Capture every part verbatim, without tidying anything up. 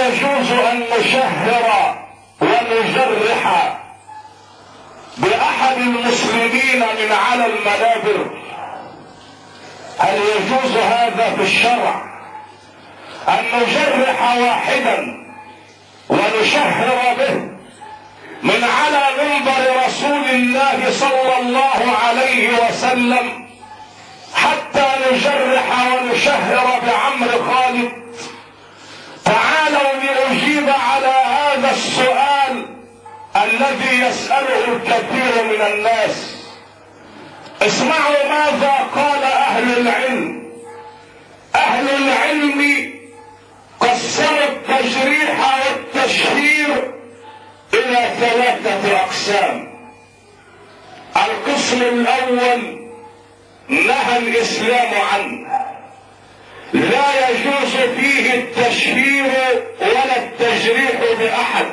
يجوز ان نشهر ونجرح باحد المسلمين من على المنابر؟ هل يجوز هذا في الشرع ان نجرح واحدا ونشهر به من على منبر رسول الله صلى الله عليه وسلم حتى نجرح ونشهر بعمرو خالد؟ تعالوا لأجيب على هذا السؤال الذي يسأله الكثير من الناس. اسمعوا ماذا قال اهل العلم. اهل العلم قسموا التجريح والتشهير الى ثلاثة اقسام. القسم الاول نهى الاسلام عنه، لا يجوز فيه التشهير ولا التجريح باحد،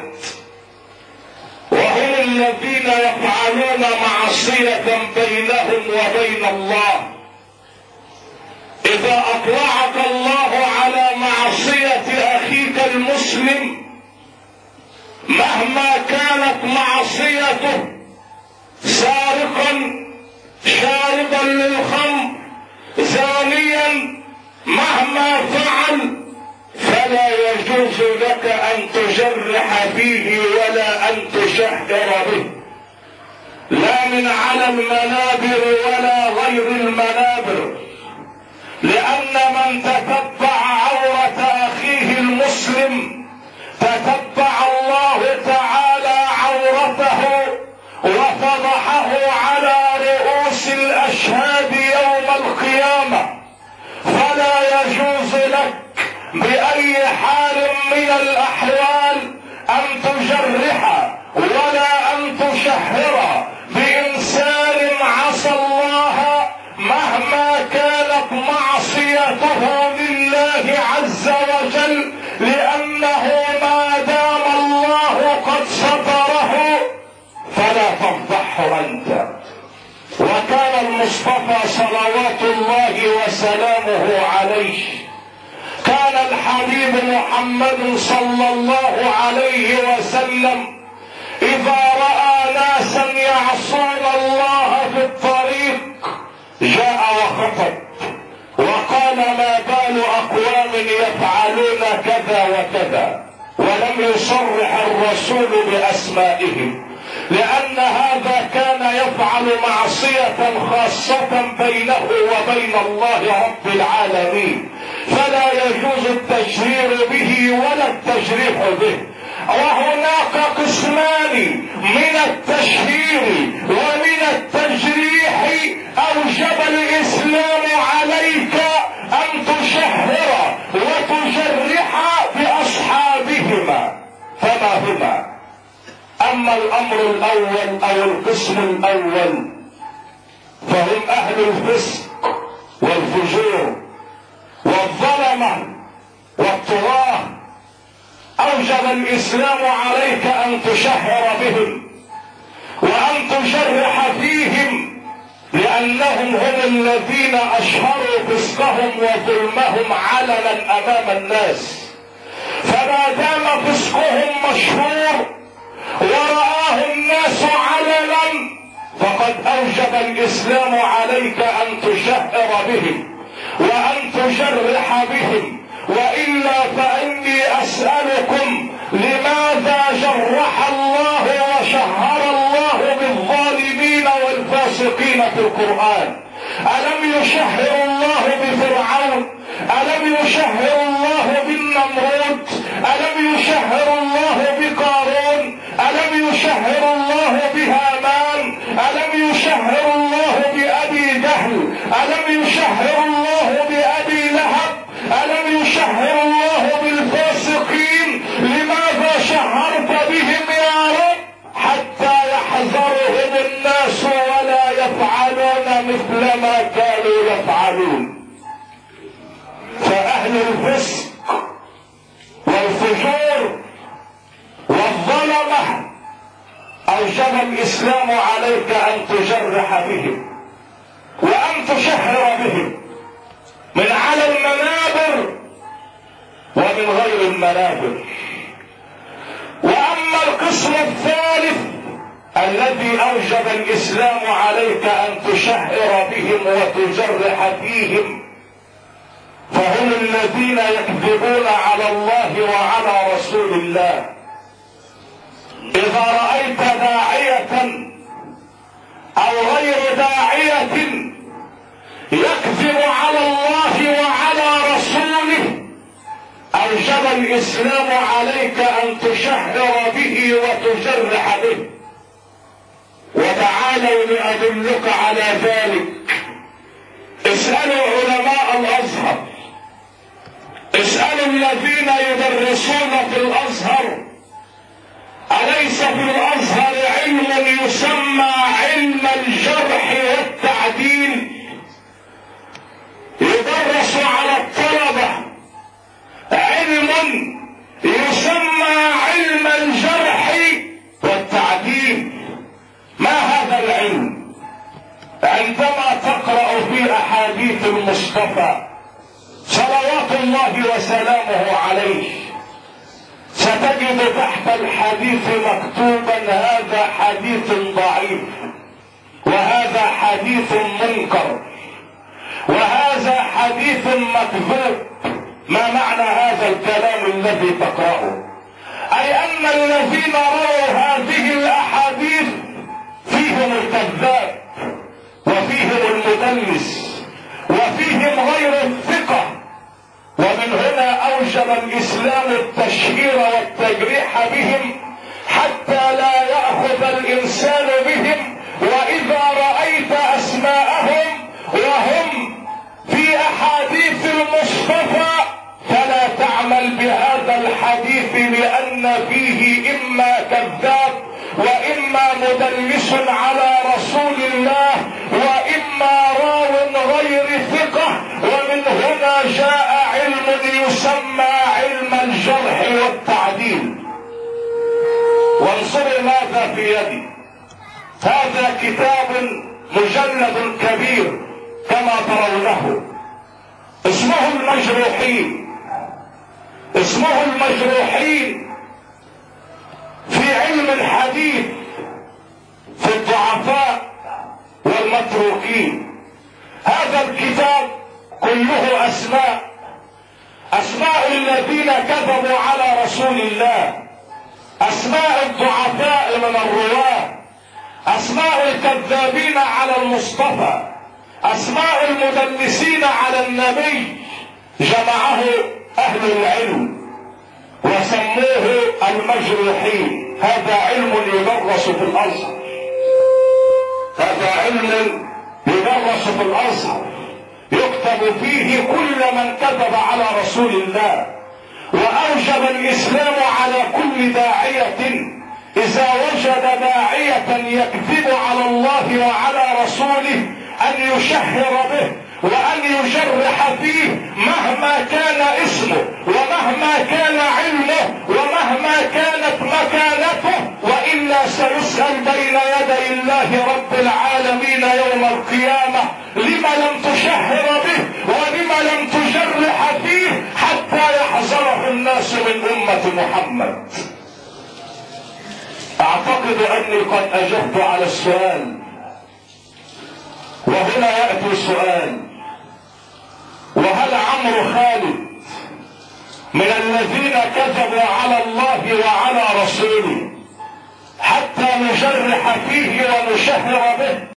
وهم الذين يفعلون معصية بينهم وبين الله. اذا اطلعك الله على معصية اخيك المسلم مهما كانت معصيته، سارقا، شاربا للخمر، زانيا، مهما فعل فلا يجوز لك ان تجرح فيه ولا ان تشهر به، لا من على المنابر ولا غير المنابر، لان من تتبع عورة اخيه المسلم تتبع الله تعالى عورته وفضحه على رؤوس الاشهاد يوم القيامة. فلا يجوز لك بأي حال من الأحوال أن تجرح ولا أن تشهر بإنسان عصى الله مهما كانت معصيته لله عز وجل، لأنه ما دام الله قد ستره فلا تفضحه أنت. وكان المصطفى صلوات الله وسلامه عليه، كان الحبيب محمد صلى الله عليه وسلم اذا رأى ناسا يعصون الله في الطريق جاء وخطب وقال ما بال اقوام يفعلون كذا وكذا، ولم يصرح الرسول باسمائهم، لان هذا كان يفعل معصية خاصة بينه وبين الله رب العالمين، فلا يجوز التشهير به ولا التجريح به. وهناك قسمان من التشهير ومن التجريح اوجب الاسلام عليك ان تشهر وتجرح باصحابهما، فما هما؟ اما الامر الاول او القسم الاول فهم اهل الفسق والفجور والظلمة والطغاة، اوجب الاسلام عليك ان تشهر بهم وان تجرح فيهم، لانهم هم الذين اشهروا فسقهم وظلمهم علنا امام الناس. فما دام فسقهم مشهور ورآه الناس علنا فقد اوجب الاسلام عليك ان تشهر بهم وان تجرح بهم. والا فاني اسألكم لماذا جرح الله وشهر الله بالظالمين والفاسقين في القرآن؟ الم يشهر الله بفرعون؟ الم يشهر الله بالنمرود؟ الم يشهر الله بقارون؟ الم يشهر الله بهامان؟ الم يشهر الله بابي جهل؟ الم يشهر الله بابي لهب؟ الم يشهر الله بالفاسقين؟ لماذا شهرت بهم يا رب؟ حتى يحذرهم الناس ولا يفعلون مثل ما كانوا يفعلون. فاهل الفسق والفجور والظلمة اوجب الاسلام عليك ان تجرح بهم وان تشهر بهم من على المنابر ومن غير المنابر. اما القسم الثالث الذي اوجب الاسلام عليك ان تشهر بهم وتجرح فيهم، فهم الذين يكذبون على الله وعلى رسول الله. اذا رأيت داعية او غير داعية يكذب على الله وعلى رسوله اوجب الاسلام عليك ان تشهر به وتجرح به. وتعالوا لأدلك على ذلك. اسألوا علماء الازهر، اسألوا الذين يدرسون في الازهر، أليس في الازهر علم يسمى علم الجرح والتعديل يدرس على الطلبة؟ علم يسمى علم الجرح والتعديل. ما هذا العلم؟ عندما تقرأ في احاديث المصطفى صلوات الله وسلامه عليه ستجد تحت الحديث مكتوبا هذا حديث ضعيف، وهذا حديث منكر، وهذا حديث مكذوب. ما معنى هذا الكلام الذي تقرأه؟ اي ان الذين رووا هذه الاحاديث فيهم الكذاب وفيهم المدلس وفيهم غير الثقة. ومن هنا اوجب الاسلام التشهير والتجريح بهم حتى لا يأخذ الانسان بهم. واذا رأيت اسماءهم وهم في احاديث المصطفى فلا تعمل بهذا الحديث، لان فيه اما كذاب واما مدلس على رسول الله واما راو غير ثقة. ومن هنا جاء علم يسمى علم الجرح والتعديل. وانظروا ماذا في يدي، هذا كتاب مجلد كبير كما ترونه، اسمه المجروحين. اسمه المجروحين في علم الحديث في الضعفاء والمتروكين. هذا الكتاب كله اسماء، اسماء الذين كذبوا على رسول الله، اسماء الضعفاء من الرواه، اسماء الكذابين على المصطفى، اسماء المدلسين على النبي. جمعه اهل العلم وسموه المجروحين. هذا علم يدرس في الازهر، هذا علم يدرس في الازهر، يكتب فيه كل من كذب على رسول الله. واوجب الاسلام على كل داعية اذا وجد داعية يكذب على الله وعلى رسوله ان يشهر به وان يجرح فيه مهما كان اسمه ومهما كان علمه ومهما كانت مكانته، والا سيسأل بين يدي الله رب العالمين يوم القيامة لما لم تشهر به ولما لم تجرح فيه حتى يحذره الناس من امة محمد. اعتقد اني قد اجبت على السؤال، وهنا يأتي السؤال: وهل عمرو خالد من الذين كذبوا على الله وعلى رسوله حتى نجرح فيه ونشهر به؟